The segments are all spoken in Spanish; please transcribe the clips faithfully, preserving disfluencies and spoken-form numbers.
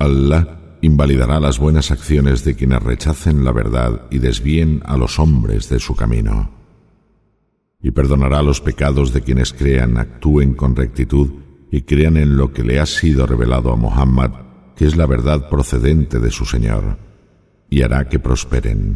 Allah invalidará las buenas acciones de quienes rechacen la verdad y desvíen a los hombres de su camino. Y perdonará los pecados de quienes crean, actúen con rectitud y crean en lo que le ha sido revelado a Muhammad, que es la verdad procedente de su Señor, y hará que prosperen.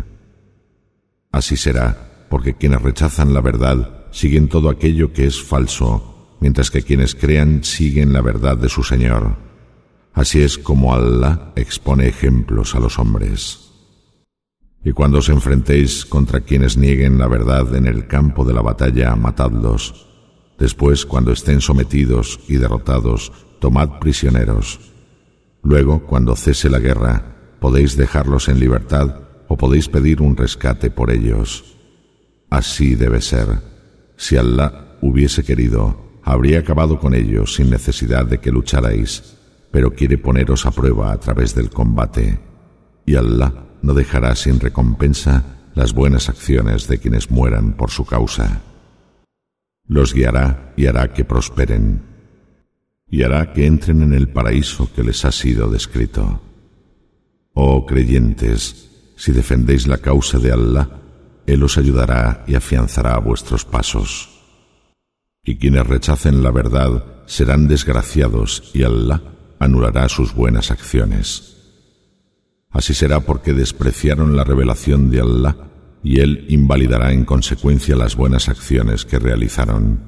Así será, porque quienes rechazan la verdad siguen todo aquello que es falso, mientras que quienes crean siguen la verdad de su Señor. Así es como Allah expone ejemplos a los hombres. Y cuando os enfrentéis contra quienes nieguen la verdad en el campo de la batalla, matadlos. Después, cuando estén sometidos y derrotados, tomad prisioneros. Luego, cuando cese la guerra, podéis dejarlos en libertad o podéis pedir un rescate por ellos. Así debe ser. Si Allah hubiese querido, habría acabado con ellos sin necesidad de que lucharais, pero quiere poneros a prueba a través del combate, y Allah no dejará sin recompensa las buenas acciones de quienes mueran por su causa. Los guiará y hará que prosperen, y hará que entren en el paraíso que les ha sido descrito. Oh creyentes, si defendéis la causa de Allah, Él os ayudará y afianzará vuestros pasos. Y quienes rechacen la verdad serán desgraciados, y Allah anulará sus buenas acciones. Así será porque despreciaron la revelación de Allah, y Él invalidará en consecuencia las buenas acciones que realizaron.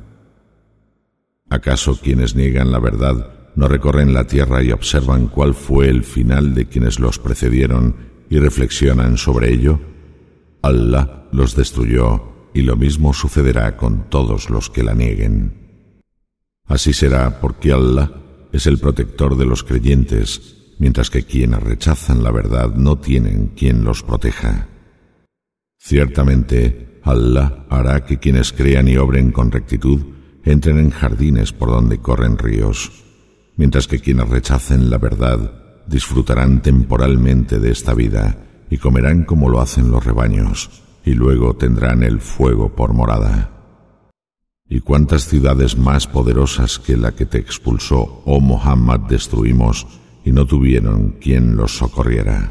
¿Acaso quienes niegan la verdad no recorren la tierra y observan cuál fue el final de quienes los precedieron y reflexionan sobre ello? Allah los destruyó, y lo mismo sucederá con todos los que la nieguen. Así será porque Allah es el protector de los creyentes, mientras que quienes rechazan la verdad no tienen quien los proteja. Ciertamente, Allah hará que quienes crean y obren con rectitud entren en jardines por donde corren ríos, mientras que quienes rechacen la verdad disfrutarán temporalmente de esta vida y comerán como lo hacen los rebaños, y luego tendrán el fuego por morada. ¿Y cuántas ciudades más poderosas que la que te expulsó, oh Muhammad, destruimos y no tuvieron quien los socorriera?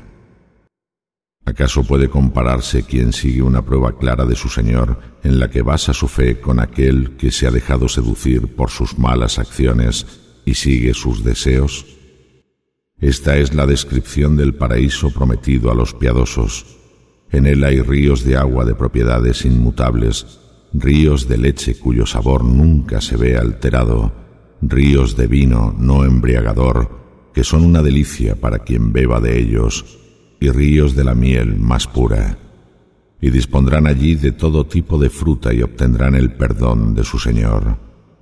¿Acaso puede compararse quien sigue una prueba clara de su Señor en la que basa su fe con aquel que se ha dejado seducir por sus malas acciones y sigue sus deseos? Esta es la descripción del paraíso prometido a los piadosos. En él hay ríos de agua de propiedades inmutables, ríos de leche cuyo sabor nunca se ve alterado, ríos de vino no embriagador, que son una delicia para quien beba de ellos, y ríos de la miel más pura. Y dispondrán allí de todo tipo de fruta y obtendrán el perdón de su Señor.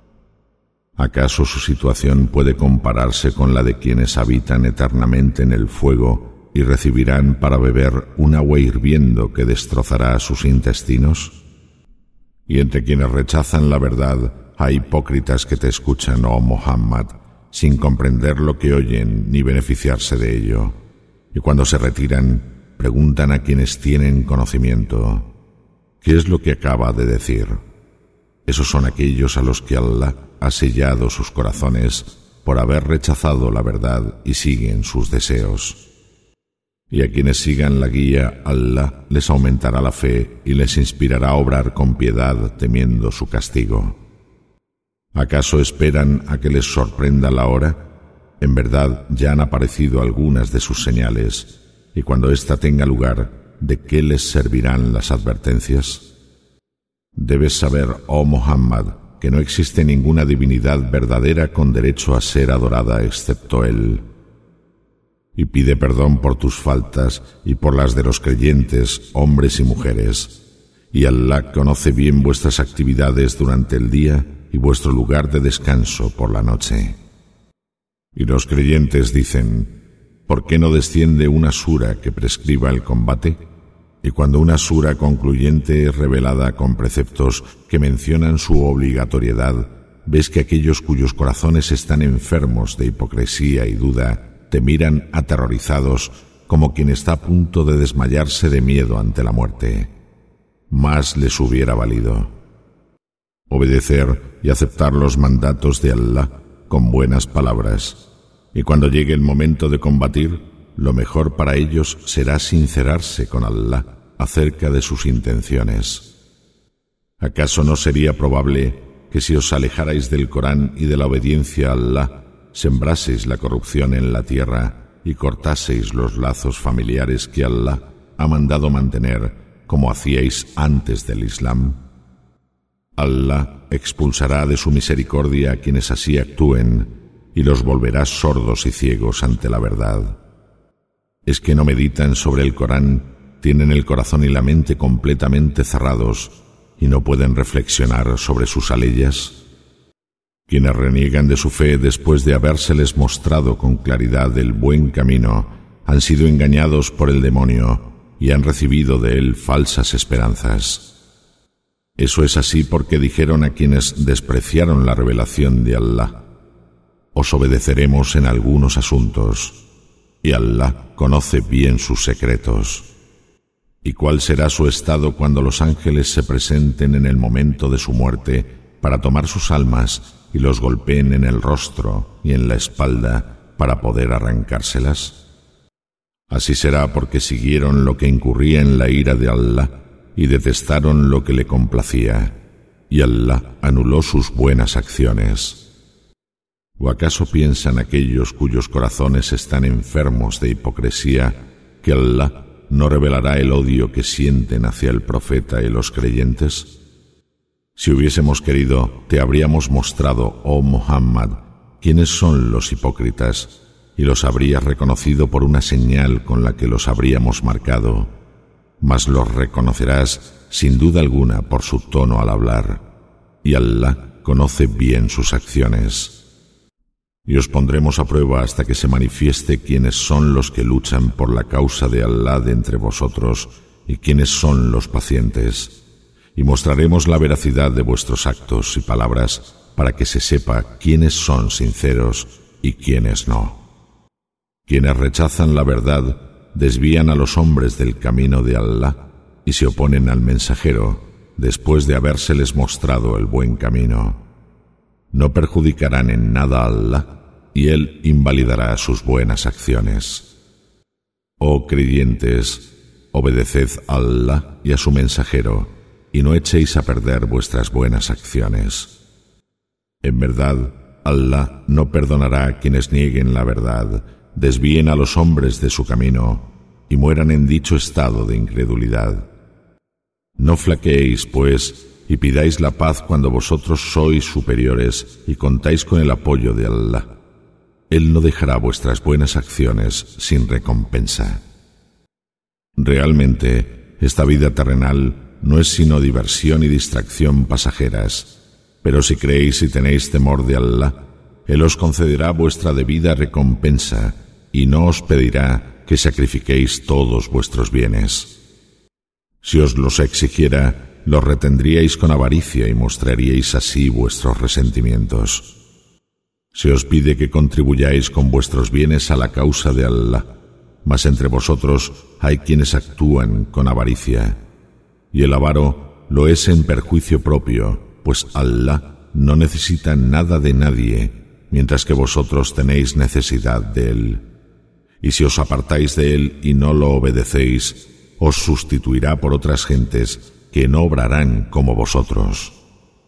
¿Acaso su situación puede compararse con la de quienes habitan eternamente en el fuego y recibirán para beber un agua hirviendo que destrozará sus intestinos? Y entre quienes rechazan la verdad hay hipócritas que te escuchan, oh Muhammad, sin comprender lo que oyen ni beneficiarse de ello. Y cuando se retiran, preguntan a quienes tienen conocimiento: ¿qué es lo que acaba de decir? Esos son aquellos a los que Allah ha sellado sus corazones por haber rechazado la verdad y siguen sus deseos. Y a quienes sigan la guía, Allah les aumentará la fe y les inspirará a obrar con piedad temiendo su castigo. ¿Acaso esperan a que les sorprenda la hora? En verdad ya han aparecido algunas de sus señales, y cuando ésta tenga lugar, ¿de qué les servirán las advertencias? Debes saber, oh Muhammad, que no existe ninguna divinidad verdadera con derecho a ser adorada excepto Él. Y pide perdón por tus faltas y por las de los creyentes, hombres y mujeres. Y Allah conoce bien vuestras actividades durante el día y vuestro lugar de descanso por la noche. Y los creyentes dicen: ¿por qué no desciende una sura que prescriba el combate? Y cuando una sura concluyente es revelada con preceptos que mencionan su obligatoriedad, ves que aquellos cuyos corazones están enfermos de hipocresía y duda te miran aterrorizados como quien está a punto de desmayarse de miedo ante la muerte. Más les hubiera valido obedecer y aceptar los mandatos de Allah con buenas palabras, y cuando llegue el momento de combatir, lo mejor para ellos será sincerarse con Allah acerca de sus intenciones. ¿Acaso no sería probable que si os alejarais del Corán y de la obediencia a Allah, sembraseis la corrupción en la tierra y cortaseis los lazos familiares que Allah ha mandado mantener, como hacíais antes del Islam? Allah expulsará de su misericordia a quienes así actúen y los volverá sordos y ciegos ante la verdad. ¿Es que no meditan sobre el Corán, tienen el corazón y la mente completamente cerrados y no pueden reflexionar sobre sus aleyas? Quienes reniegan de su fe después de habérseles mostrado con claridad el buen camino han sido engañados por el demonio y han recibido de él falsas esperanzas. Eso es así porque dijeron a quienes despreciaron la revelación de Allah: os obedeceremos en algunos asuntos, y Allah conoce bien sus secretos. ¿Y cuál será su estado cuando los ángeles se presenten en el momento de su muerte para tomar sus almas y los golpeen en el rostro y en la espalda para poder arrancárselas? Así será porque siguieron lo que incurría en la ira de Allah y detestaron lo que le complacía, y Allah anuló sus buenas acciones. ¿O acaso piensan aquellos cuyos corazones están enfermos de hipocresía que Allah no revelará el odio que sienten hacia el profeta y los creyentes? Si hubiésemos querido, te habríamos mostrado, oh Muhammad, quiénes son los hipócritas, y los habrías reconocido por una señal con la que los habríamos marcado, mas los reconocerás sin duda alguna por su tono al hablar, y Allah conoce bien sus acciones. Y os pondremos a prueba hasta que se manifieste quiénes son los que luchan por la causa de Allah de entre vosotros y quiénes son los pacientes, y mostraremos la veracidad de vuestros actos y palabras para que se sepa quiénes son sinceros y quiénes no. Quienes rechazan la verdad desvían a los hombres del camino de Allah y se oponen al mensajero después de habérseles mostrado el buen camino. No perjudicarán en nada a Allah y Él invalidará sus buenas acciones. Oh creyentes, obedeced a Allah y a su mensajero y no echéis a perder vuestras buenas acciones. En verdad, Allah no perdonará a quienes nieguen la verdad, desvíen a los hombres de su camino y mueran en dicho estado de incredulidad. No flaqueéis, pues, y pidáis la paz cuando vosotros sois superiores y contáis con el apoyo de Allah. Él no dejará vuestras buenas acciones sin recompensa. Realmente, esta vida terrenal no es sino diversión y distracción pasajeras, pero si creéis y tenéis temor de Allah, Él os concederá vuestra debida recompensa y no os pedirá que sacrifiquéis todos vuestros bienes. Si os los exigiera, los retendríais con avaricia y mostraríais así vuestros resentimientos. Se os pide que contribuyáis con vuestros bienes a la causa de Allah, mas entre vosotros hay quienes actúan con avaricia, y el avaro lo es en perjuicio propio, pues Allah no necesita nada de nadie, mientras que vosotros tenéis necesidad de Él. Y si os apartáis de Él y no lo obedecéis, os sustituirá por otras gentes que no obrarán como vosotros.